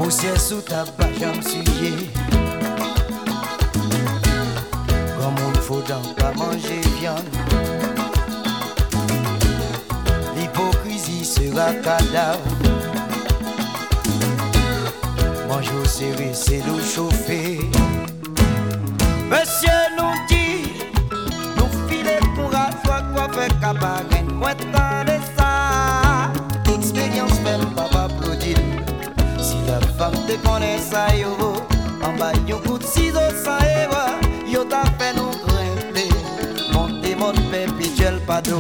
poussière sous ta page en sujet. Comme on faut donc pas manger viande. L'hypocrisie sera cadavre. Mange au serré, c'est l'eau chauffée. Monsieur nous dit, nous filer pour asseoir quoi faire cabaret. Moi tant de ça, expérience même pas applaudir. Si la femme te connaît ça yo, en bas yon coup de ciseaux ça yo t'a fait nous grimper. Monter mon perpétuel pas d'eau.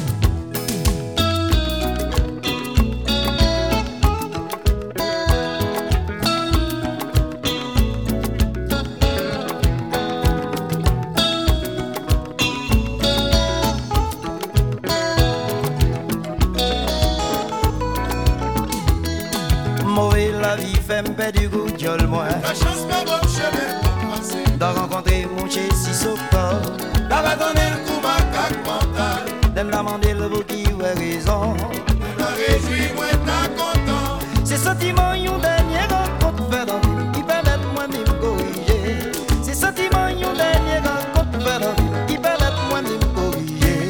Mauvais la vie fait m'pè du goût d'yol moi. La chance pas bonne chemin pour passer. D'en rencontrer mon chez si sopor. D'abord donner le coup ma cac mental. D'aime demander le beau qui a raison. Me réjouis moi t'as content. Ces sentiments yon dernier rencontre fait dans vie qui permettent moi de me corriger. Ces sentiments yon dernier rencontre fait dans vie qui permettent moi de me corriger.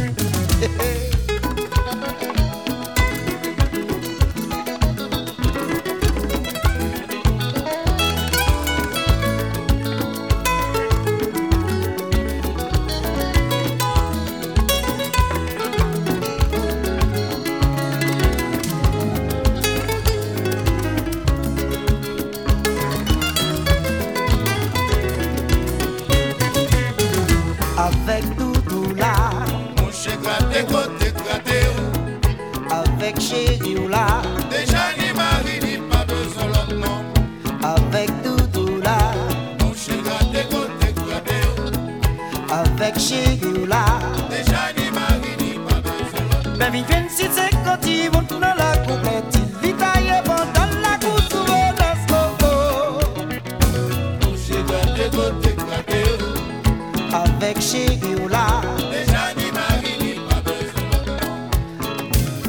Avec Doudou là, Mon chien gratté côté gratté. avec Chéri là, Déjà ni mari ni pas besoin l'autre non. avec Doudou là, Mon chien gratté côté gratté. avec Chéri là. Déjà ni mari ni pas besoin l'autre. Ben viens si c'est quand il monte dans la complète, il vit ailleurs dans la cour souvent dans ce coco. Mon chien gratté côté gratté. Avec Chéri là, Déjà ni mari ni pas besoin l'autre non.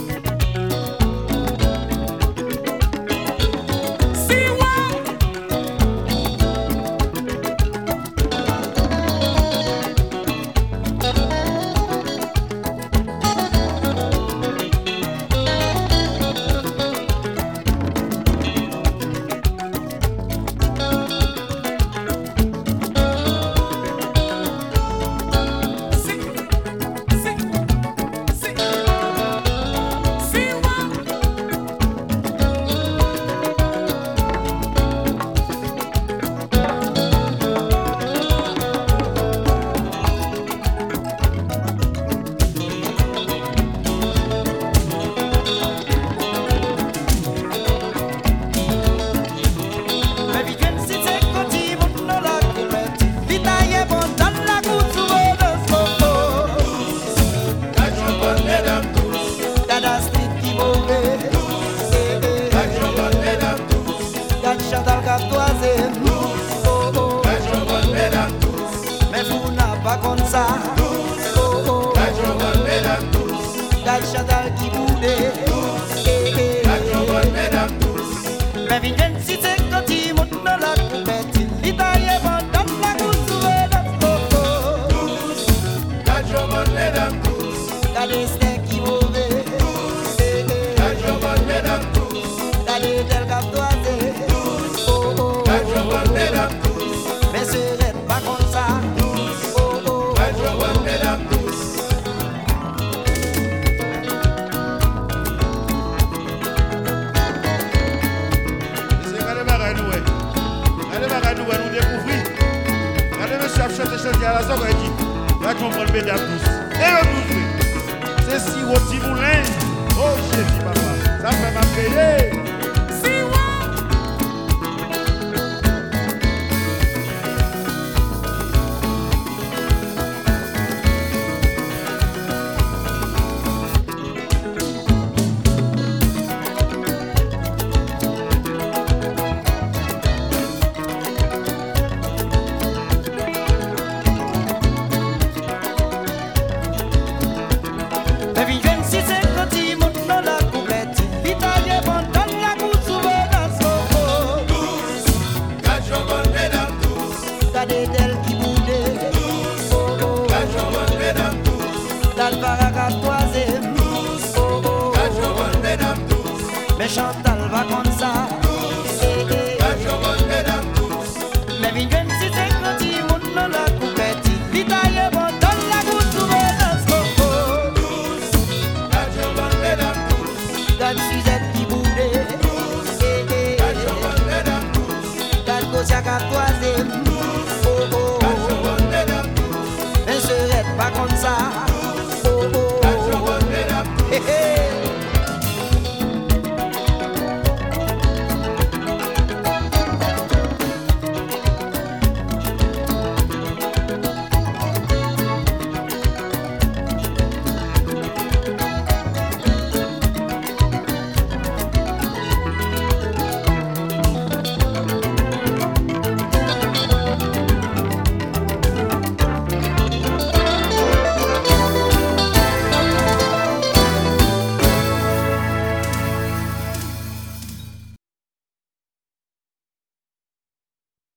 ben viens si c'est quand il monte dans la complète, il vit ailleurs dans la cour souvent dans ce coco. L'action bonne mesdames tous. Dada street qui mauvais, L'action bonne mesdames tous. Dada Chantal Catoisé, L'action bonne mesdames tous. mais vous n'avez pas comme ça. L'action bonne mesdames tous. Dada Chantal qui boudait. L'action bonne mesdames tous. Mais viens si c'est quand il monte dans la coupette, il ailleurs dans la cour souvent dans ce coco. L'action bonne mesdames tous. Dada Stein qui mauvais, L'action bonne mesdames tous. Dada Del Catoisé. L'action bonne mesdames tous. Mais serait pas comme ça. L'action bonne mesdames tous. C'est quand même à nous, nous découvrir. Regardez le chef chanter à la somme et dit l'action bonne mesdames tous. Et on nous fait. C'est si Roti Moulin. Oh, chérie, papa. Ça fait ma payer. Baby, 26 et quand il monte dans la complète, l'Italien chante